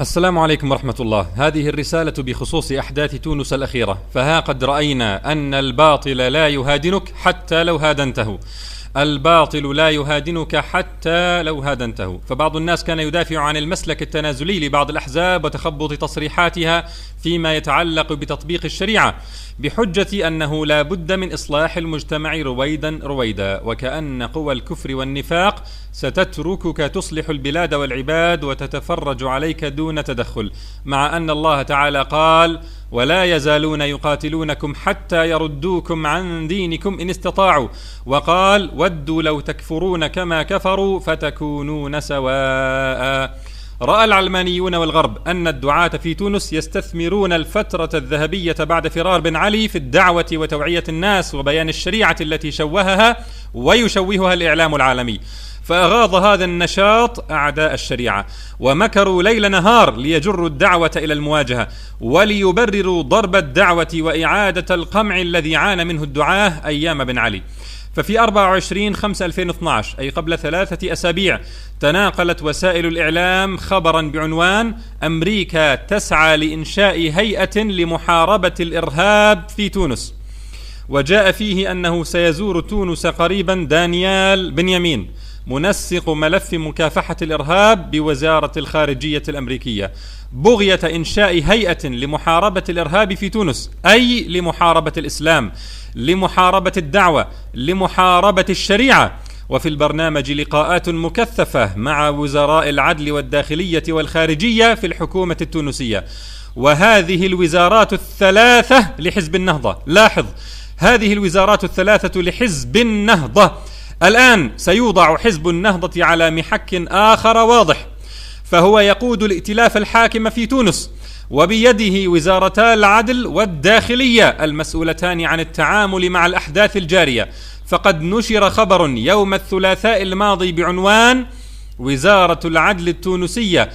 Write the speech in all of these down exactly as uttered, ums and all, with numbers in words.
السلام عليكم ورحمة الله. هذه الرسالة بخصوص أحداث تونس الأخيرة. فها قد رأينا أن الباطل لا يهادنك حتى لو هادنته، الباطل لا يهادنك حتى لو هادنته. فبعض الناس كان يدافع عن المسلك التنازلي لبعض الأحزاب وتخبط تصريحاتها فيما يتعلق بتطبيق الشريعة بحجة أنه لا بد من إصلاح المجتمع رويدا رويدا، وكأن قوى الكفر والنفاق ستتركك تصلح البلاد والعباد وتتفرج عليك دون تدخل، مع أن الله تعالى قال: ولا يزالون يقاتلونكم حتى يردوكم عن دينكم إن استطاعوا، وقال: ودوا لو تكفرون كما كفروا فتكونون سواء. رأى العلمانيون والغرب أن الدعاة في تونس يستثمرون الفترة الذهبية بعد فرار بن علي في الدعوة وتوعية الناس وبيان الشريعة التي شوهها ويشوهها الإعلام العالمي، فأغاض هذا النشاط أعداء الشريعة ومكروا ليل نهار ليجروا الدعوة إلى المواجهة وليبرروا ضرب الدعوة وإعادة القمع الذي عانى منه الدعاة أيام بن علي. ففي أربعة وعشرين خمسة ألفين واثني عشر، أي قبل ثلاثة أسابيع، تناقلت وسائل الإعلام خبرا بعنوان: أمريكا تسعى لإنشاء هيئة لمحاربة الإرهاب في تونس، وجاء فيه أنه سيزور تونس قريبا دانيال بنيامين منسق ملف مكافحة الإرهاب بوزارة الخارجية الأمريكية، بغية إنشاء هيئة لمحاربة الإرهاب في تونس، أي لمحاربة الإسلام، لمحاربة الدعوة، لمحاربة الشريعة. وفي البرنامج لقاءات مكثفة مع وزراء العدل والداخلية والخارجية في الحكومة التونسية، وهذه الوزارات الثلاثة لحزب النهضة. لاحظ، هذه الوزارات الثلاثة لحزب النهضة. الآن سيوضع حزب النهضة على محك آخر واضح، فهو يقود الائتلاف الحاكم في تونس، وبيده وزارتا العدل والداخلية المسؤولتان عن التعامل مع الأحداث الجارية. فقد نشر خبر يوم الثلاثاء الماضي بعنوان: وزارة العدل التونسية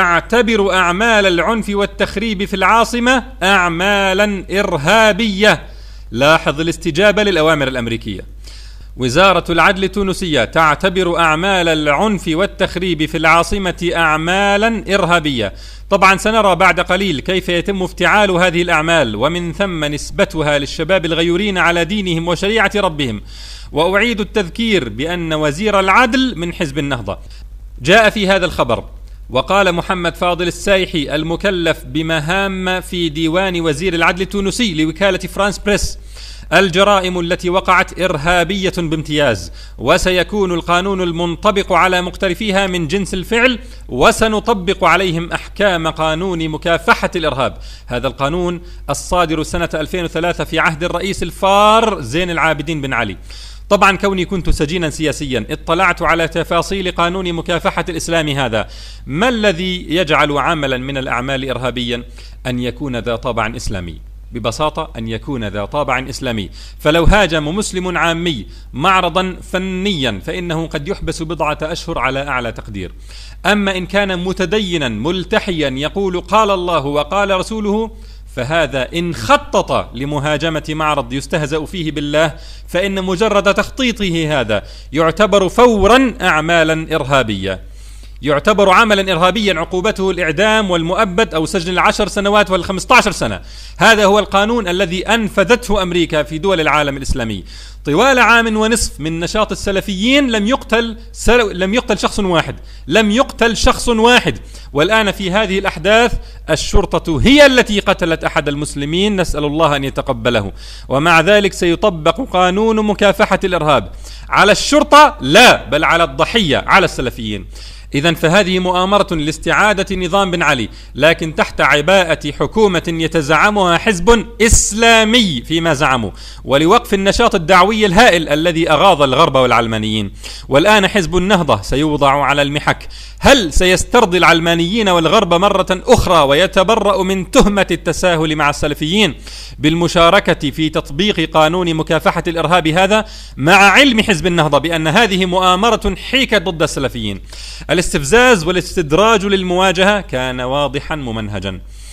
تعتبر أعمال العنف والتخريب في العاصمة أعمالا إرهابية. لاحظ الاستجابة للأوامر الأمريكية. وزارة العدل التونسية تعتبر أعمال العنف والتخريب في العاصمة أعمالا إرهابية. طبعا سنرى بعد قليل كيف يتم افتعال هذه الأعمال، ومن ثم نسبتها للشباب الغيورين على دينهم وشريعة ربهم. وأعيد التذكير بأن وزير العدل من حزب النهضة. جاء في هذا الخبر وقال محمد فاضل السايحي المكلف بمهام في ديوان وزير العدل التونسي لوكالة فرانس بريس: الجرائم التي وقعت إرهابية بامتياز، وسيكون القانون المنطبق على مقترفيها من جنس الفعل، وسنطبق عليهم أحكام قانون مكافحة الإرهاب، هذا القانون الصادر سنة ألفين وثلاثة في عهد الرئيس الفار زين العابدين بن علي. طبعا كوني كنت سجينا سياسيا اطلعت على تفاصيل قانون مكافحة الإسلام هذا. ما الذي يجعل عملا من الأعمال إرهابيا؟ أن يكون ذا طابع إسلامي، ببساطة أن يكون ذا طابع إسلامي. فلو هاجم مسلم عامي معرضا فنيا فإنه قد يحبس بضعة أشهر على أعلى تقدير. أما إن كان متدينا ملتحيا يقول قال الله وقال رسوله، فهذا إن خطط لمهاجمة معرض يستهزأ فيه بالله فإن مجرد تخطيطه هذا يعتبر فورا أعمالا إرهابية، يعتبر عملا إرهابيا عقوبته الإعدام والمؤبد أو سجن العشر سنوات والخمسة عشر سنة. هذا هو القانون الذي أنفذته أمريكا في دول العالم الإسلامي. طوال عام ونصف من نشاط السلفيين لم يقتل سل... لم يقتل شخص واحد، لم يقتل شخص واحد. والآن في هذه الأحداث الشرطة هي التي قتلت أحد المسلمين، نسأل الله أن يتقبله. ومع ذلك سيطبق قانون مكافحة الإرهاب على الشرطة؟ لا، بل على الضحية، على السلفيين. إذن فهذه مؤامرة لاستعادة نظام بن علي، لكن تحت عباءة حكومة يتزعمها حزب إسلامي فيما زعموا، ولوقف النشاط الدعوي الهائل الذي أغاض الغرب والعلمانيين. والآن حزب النهضة سيوضع على المحك. هل سيسترضي العلمانيين والغرب مرة أخرى ويتبرأ من تهمة التساهل مع السلفيين بالمشاركة في تطبيق قانون مكافحة الإرهاب هذا، مع علم حزب النهضة بأن هذه مؤامرة حيكة ضد السلفيين؟ الاستفزاز والاستدراج للمواجهة كان واضحا ممنهجا.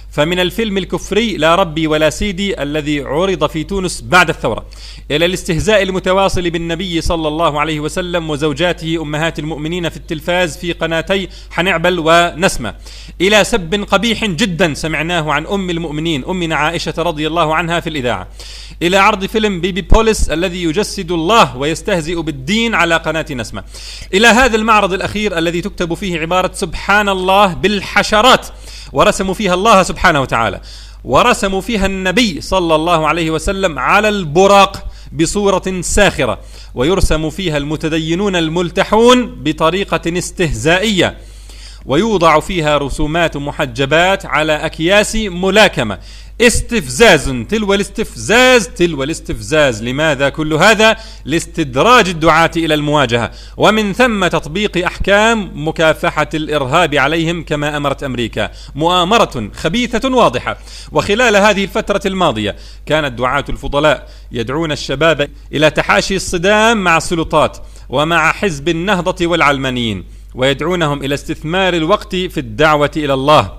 فمن الفيلم الكفري لا ربي ولا سيدي الذي عرض في تونس بعد الثورة، إلى الاستهزاء المتواصل بالنبي صلى الله عليه وسلم وزوجاته أمهات المؤمنين في التلفاز في قناتي حنعبل ونسمة، إلى سب قبيح جدا سمعناه عن أم المؤمنين أمنا عائشة رضي الله عنها في الإذاعة، إلى عرض فيلم بيبي بوليس الذي يجسد الله ويستهزئ بالدين على قناة نسمة، إلى هذا المعرض الأخير الذي تكتب فيه عبارة سبحان الله بالحشرات، ورسموا فيها الله سبحانه وتعالى، ورسموا فيها النبي صلى الله عليه وسلم على البراق بصورة ساخرة، ويرسم فيها المتدينون الملتحون بطريقة استهزائية، ويوضع فيها رسومات محجبات على أكياس ملاكمة. استفزاز تلو الاستفزاز تلو الاستفزاز. لماذا كل هذا؟ لاستدراج الدعاة إلى المواجهة، ومن ثم تطبيق أحكام مكافحة الإرهاب عليهم كما أمرت أمريكا. مؤامرة خبيثة واضحة. وخلال هذه الفترة الماضية كان الدعاة الفضلاء يدعون الشباب إلى تحاشي الصدام مع السلطات ومع حزب النهضة والعلمانيين، ويدعونهم إلى استثمار الوقت في الدعوة إلى الله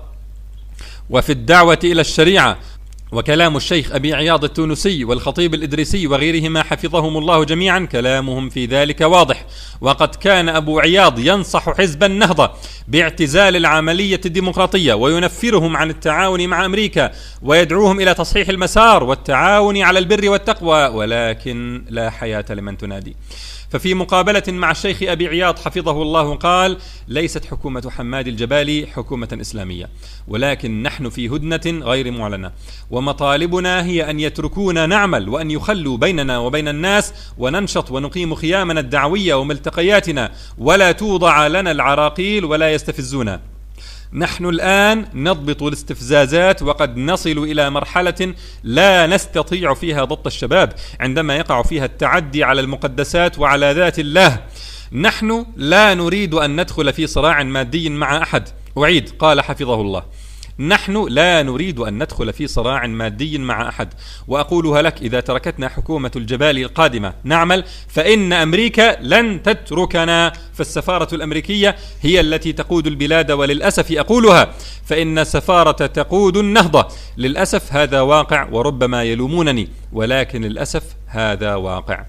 وفي الدعوة إلى الشريعة. وكلام الشيخ أبي عياض التونسي والخطيب الإدريسي وغيرهما حفظهم الله جميعا كلامهم في ذلك واضح. وقد كان أبو عياض ينصح حزب النهضة باعتزال العملية الديمقراطية وينفرهم عن التعاون مع أمريكا ويدعوهم إلى تصحيح المسار والتعاون على البر والتقوى، ولكن لا حياة لمن تنادي. ففي مقابلة مع الشيخ أبي عياض حفظه الله قال: ليست حكومة حماد الجبالي حكومة إسلامية، ولكن نحن في هدنة غير معلنة، ومطالبنا هي أن يتركونا نعمل وأن يخلوا بيننا وبين الناس وننشط ونقيم خيامنا الدعوية وملتقياتنا، ولا توضع لنا العراقيل ولا يستفزونا. نحن الآن نضبط الاستفزازات، وقد نصل إلى مرحلة لا نستطيع فيها ضبط الشباب عندما يقع فيها التعدي على المقدسات وعلى ذات الله. نحن لا نريد أن ندخل في صراع مادي مع أحد. أعيد، قال حفظه الله: نحن لا نريد أن ندخل في صراع مادي مع أحد. وأقولها لك: إذا تركتنا حكومة الجبالي القادمة نعمل، فإن أمريكا لن تتركنا، فالسفارة الأمريكية هي التي تقود البلاد. وللأسف أقولها، فإن السفارة تقود النهضة. للأسف هذا واقع، وربما يلومونني، ولكن للأسف هذا واقع.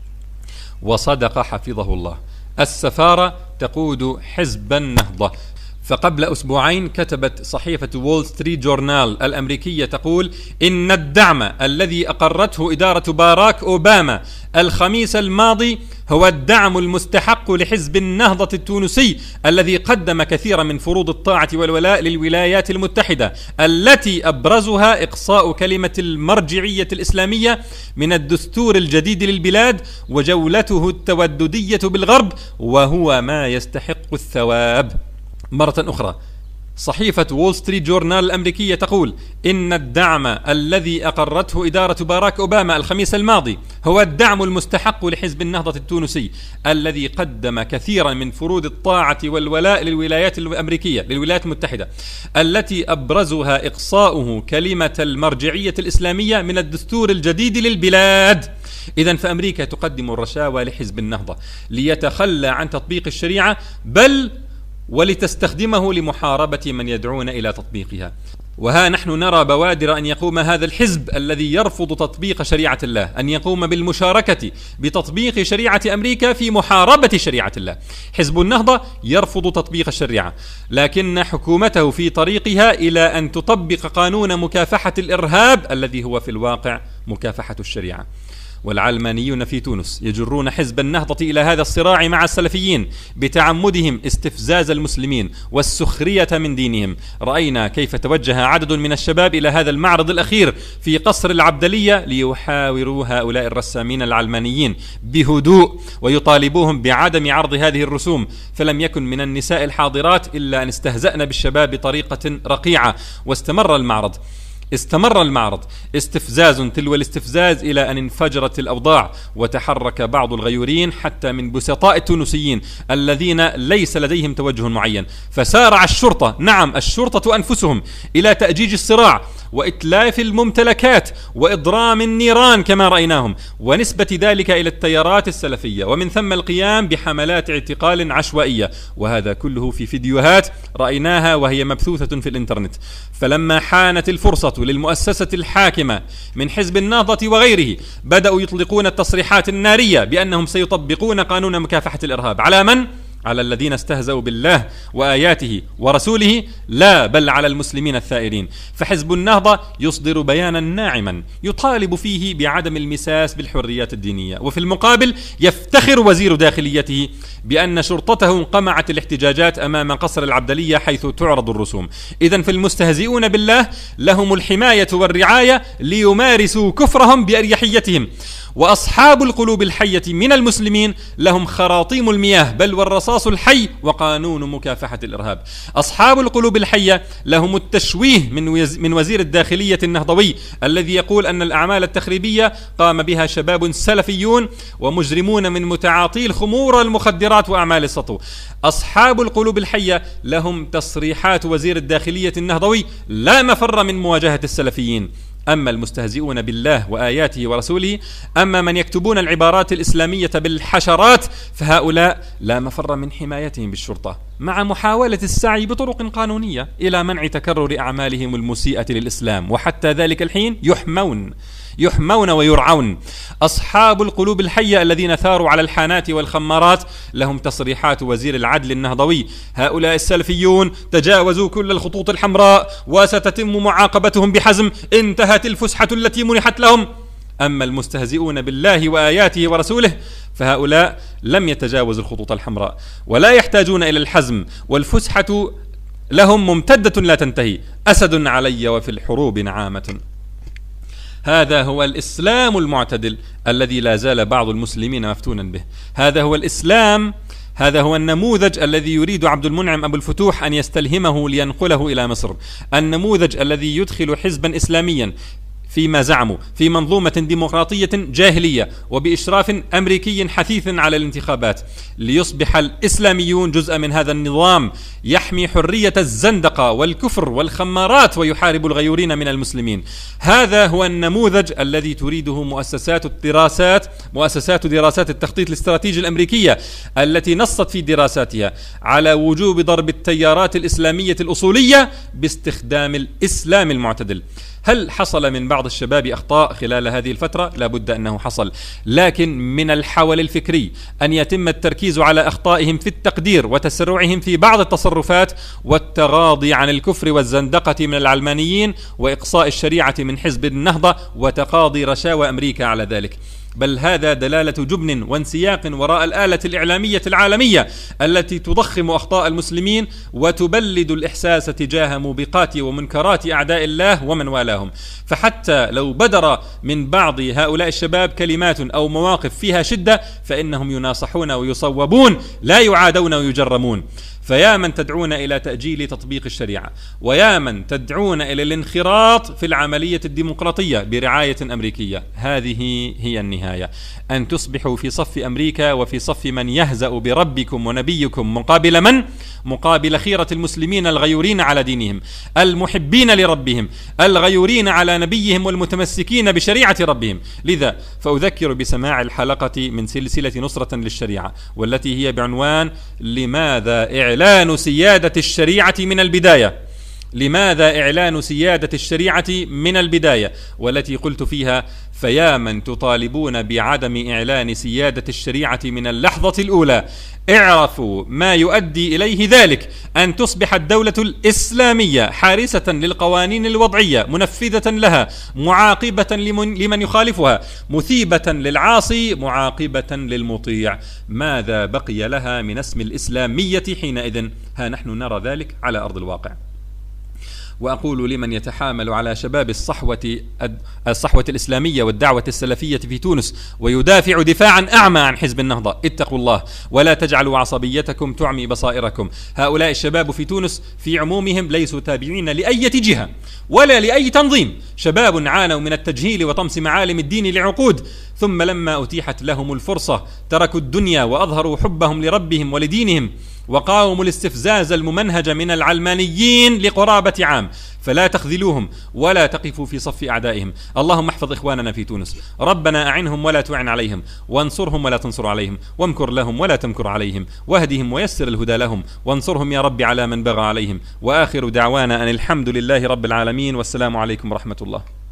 وصدق حفظه الله، السفارة تقود حزب النهضة. فقبل أسبوعين كتبت صحيفة وول ستريت جورنال الأمريكية تقول: إن الدعم الذي أقرته إدارة باراك أوباما الخميس الماضي هو الدعم المستحق لحزب النهضة التونسي الذي قدم كثيرا من فروض الطاعة والولاء للولايات المتحدة، التي أبرزها إقصاء كلمة المرجعية الإسلامية من الدستور الجديد للبلاد وجولته التوددية بالغرب، وهو ما يستحق الثواب. مرة أخرى صحيفة وول ستريت جورنال الأمريكية تقول: إن الدعم الذي أقرته إدارة باراك أوباما الخميس الماضي هو الدعم المستحق لحزب النهضة التونسي الذي قدم كثيرا من فروض الطاعة والولاء للولايات الأمريكية للولايات المتحدة، التي أبرزها إقصاؤه كلمة المرجعية الإسلامية من الدستور الجديد للبلاد. إذن فأمريكا تقدم الرشاوى لحزب النهضة ليتخلى عن تطبيق الشريعة، بل ولتستخدمه لمحاربة من يدعون إلى تطبيقها. وها نحن نرى بوادر أن يقوم هذا الحزب الذي يرفض تطبيق شريعة الله أن يقوم بالمشاركة بتطبيق شريعة أمريكا في محاربة شريعة الله. حزب النهضة يرفض تطبيق الشريعة، لكن حكومته في طريقها إلى أن تطبق قانون مكافحة الإرهاب الذي هو في الواقع مكافحة الشريعة. والعلمانيون في تونس يجرون حزب النهضة إلى هذا الصراع مع السلفيين بتعمدهم استفزاز المسلمين والسخرية من دينهم. رأينا كيف توجه عدد من الشباب إلى هذا المعرض الأخير في قصر العبدلية ليحاوروا هؤلاء الرسامين العلمانيين بهدوء ويطالبوهم بعدم عرض هذه الرسوم، فلم يكن من النساء الحاضرات إلا أن استهزأن بالشباب بطريقة رقيعة. واستمر المعرض استمر المعرض استفزاز تلو الاستفزاز إلى أن انفجرت الأوضاع، وتحرك بعض الغيورين حتى من بسطاء التونسيين الذين ليس لديهم توجه معين، فسارع الشرطة، نعم الشرطة أنفسهم، إلى تأجيج الصراع وإتلاف الممتلكات وإضرام النيران كما رأيناهم، ونسبة ذلك إلى التيارات السلفية، ومن ثم القيام بحملات اعتقال عشوائية، وهذا كله في فيديوهات رأيناها وهي مبثوثة في الإنترنت. فلما حانت الفرصة للمؤسسة الحاكمة من حزب النهضة وغيره، بدأوا يطلقون التصريحات النارية بأنهم سيطبقون قانون مكافحة الإرهاب على من؟ على الذين استهزأوا بالله وآياته ورسوله، لا بل على المسلمين الثائرين. فحزب النهضة يصدر بيانا ناعما يطالب فيه بعدم المساس بالحريات الدينية، وفي المقابل يفتخر وزير داخليته بأن شرطته قمعت الاحتجاجات أمام قصر العبدلية حيث تعرض الرسوم. إذن فالمستهزئون بالله لهم الحماية والرعاية ليمارسوا كفرهم بأريحيتهم، وأصحاب القلوب الحية من المسلمين لهم خراطيم المياه بل والرصاص الحي وقانون مكافحة الإرهاب. أصحاب القلوب الحية لهم التشويه من من وزير الداخلية النهضوي الذي يقول أن الأعمال التخريبية قام بها شباب سلفيون ومجرمون من متعاطي الخمور والمخدرات وأعمال السطو. أصحاب القلوب الحية لهم تصريحات وزير الداخلية النهضوي لا مفر من مواجهة السلفيين. أما المستهزئون بالله وآياته ورسوله، أما من يكتبون العبارات الإسلامية بالحشرات، فهؤلاء لا مفر من حمايتهم بالشرطة مع محاولة السعي بطرق قانونية إلى منع تكرر أعمالهم المسيئة للإسلام، وحتى ذلك الحين يحمون يحمون ويرعون. أصحاب القلوب الحية الذين ثاروا على الحانات والخمارات لهم تصريحات وزير العدل النهضوي: هؤلاء السلفيون تجاوزوا كل الخطوط الحمراء وستتم معاقبتهم بحزم، انتهت الفسحة التي منحت لهم. أما المستهزئون بالله وآياته ورسوله فهؤلاء لم يتجاوزوا الخطوط الحمراء ولا يحتاجون إلى الحزم، والفسحة لهم ممتدة لا تنتهي. أسد علي وفي الحروب نعامة. هذا هو الإسلام المعتدل الذي لا زال بعض المسلمين مفتونا به. هذا هو الإسلام، هذا هو النموذج الذي يريد عبد المنعم أبو الفتوح أن يستلهمه لينقله إلى مصر. النموذج الذي يدخل حزبا إسلاميا فيما زعموا في منظومة ديمقراطية جاهلية وبإشراف أمريكي حثيث على الانتخابات، ليصبح الإسلاميون جزءا من هذا النظام يحمي حرية الزندقة والكفر والخمارات ويحارب الغيورين من المسلمين. هذا هو النموذج الذي تريده مؤسسات الدراسات مؤسسات دراسات التخطيط الاستراتيجي الأمريكية، التي نصت في دراساتها على وجوب ضرب التيارات الإسلامية الأصولية باستخدام الإسلام المعتدل. هل حصل من بعض الشباب أخطاء خلال هذه الفترة؟ لا بد أنه حصل، لكن من الحول الفكري أن يتم التركيز على أخطائهم في التقدير وتسرعهم في بعض التصرفات والتغاضي عن الكفر والزندقة من العلمانيين وإقصاء الشريعة من حزب النهضة وتقاضي رشاوى أمريكا على ذلك، بل هذا دلالة جبن وانسياق وراء الآلة الإعلامية العالمية التي تضخم أخطاء المسلمين وتبلد الإحساس تجاه موبقات ومنكرات أعداء الله ومن والاهم. فحتى لو بدر من بعض هؤلاء الشباب كلمات أو مواقف فيها شدة فإنهم يناصحون ويصوبون لا يعادون ويجرمون. فيا من تدعون إلى تأجيل تطبيق الشريعة، ويا من تدعون إلى الانخراط في العملية الديمقراطية برعاية أمريكية، هذه هي النهاية، أن تصبحوا في صف أمريكا وفي صف من يهزأ بربكم ونبيكم مقابل من؟ مقابل خيرة المسلمين الغيورين على دينهم، المحبين لربهم، الغيورين على نبيهم والمتمسكين بشريعة ربهم. لذا فأذكر بسماع الحلقة من سلسلة نصرة للشريعة، والتي هي بعنوان لماذا إعلان سيادة الشريعة من البداية لماذا إعلان سيادة الشريعة من البداية والتي قلت فيها: فيا من تطالبون بعدم إعلان سيادة الشريعة من اللحظة الأولى، اعرفوا ما يؤدي إليه ذلك، أن تصبح الدولة الإسلامية حارسة للقوانين الوضعية، منفذة لها، معاقبة لمن, لمن يخالفها، مثيبة للعاصي، معاقبة للمطيع. ماذا بقي لها من اسم الإسلامية حينئذ؟ ها نحن نرى ذلك على أرض الواقع. وأقول لمن يتحامل على شباب الصحوة الصحوة الإسلامية والدعوة السلفية في تونس ويدافع دفاعا أعمى عن حزب النهضة: اتقوا الله ولا تجعلوا عصبيتكم تعمي بصائركم. هؤلاء الشباب في تونس في عمومهم ليسوا تابعين لأي جهة ولا لأي تنظيم، شباب عانوا من التجهيل وطمس معالم الدين لعقود، ثم لما أتيحت لهم الفرصة تركوا الدنيا وأظهروا حبهم لربهم ولدينهم، وقاوموا الاستفزاز الممنهج من العلمانيين لقرابة عام. فلا تخذلوهم ولا تقفوا في صف أعدائهم. اللهم احفظ إخواننا في تونس، ربنا أعنهم ولا تعن عليهم، وانصرهم ولا تنصر عليهم، وامكر لهم ولا تمكر عليهم، واهدهم ويسر الهدى لهم، وانصرهم يا رب على من بغى عليهم. وآخر دعوانا أن الحمد لله رب العالمين، والسلام عليكم ورحمة الله.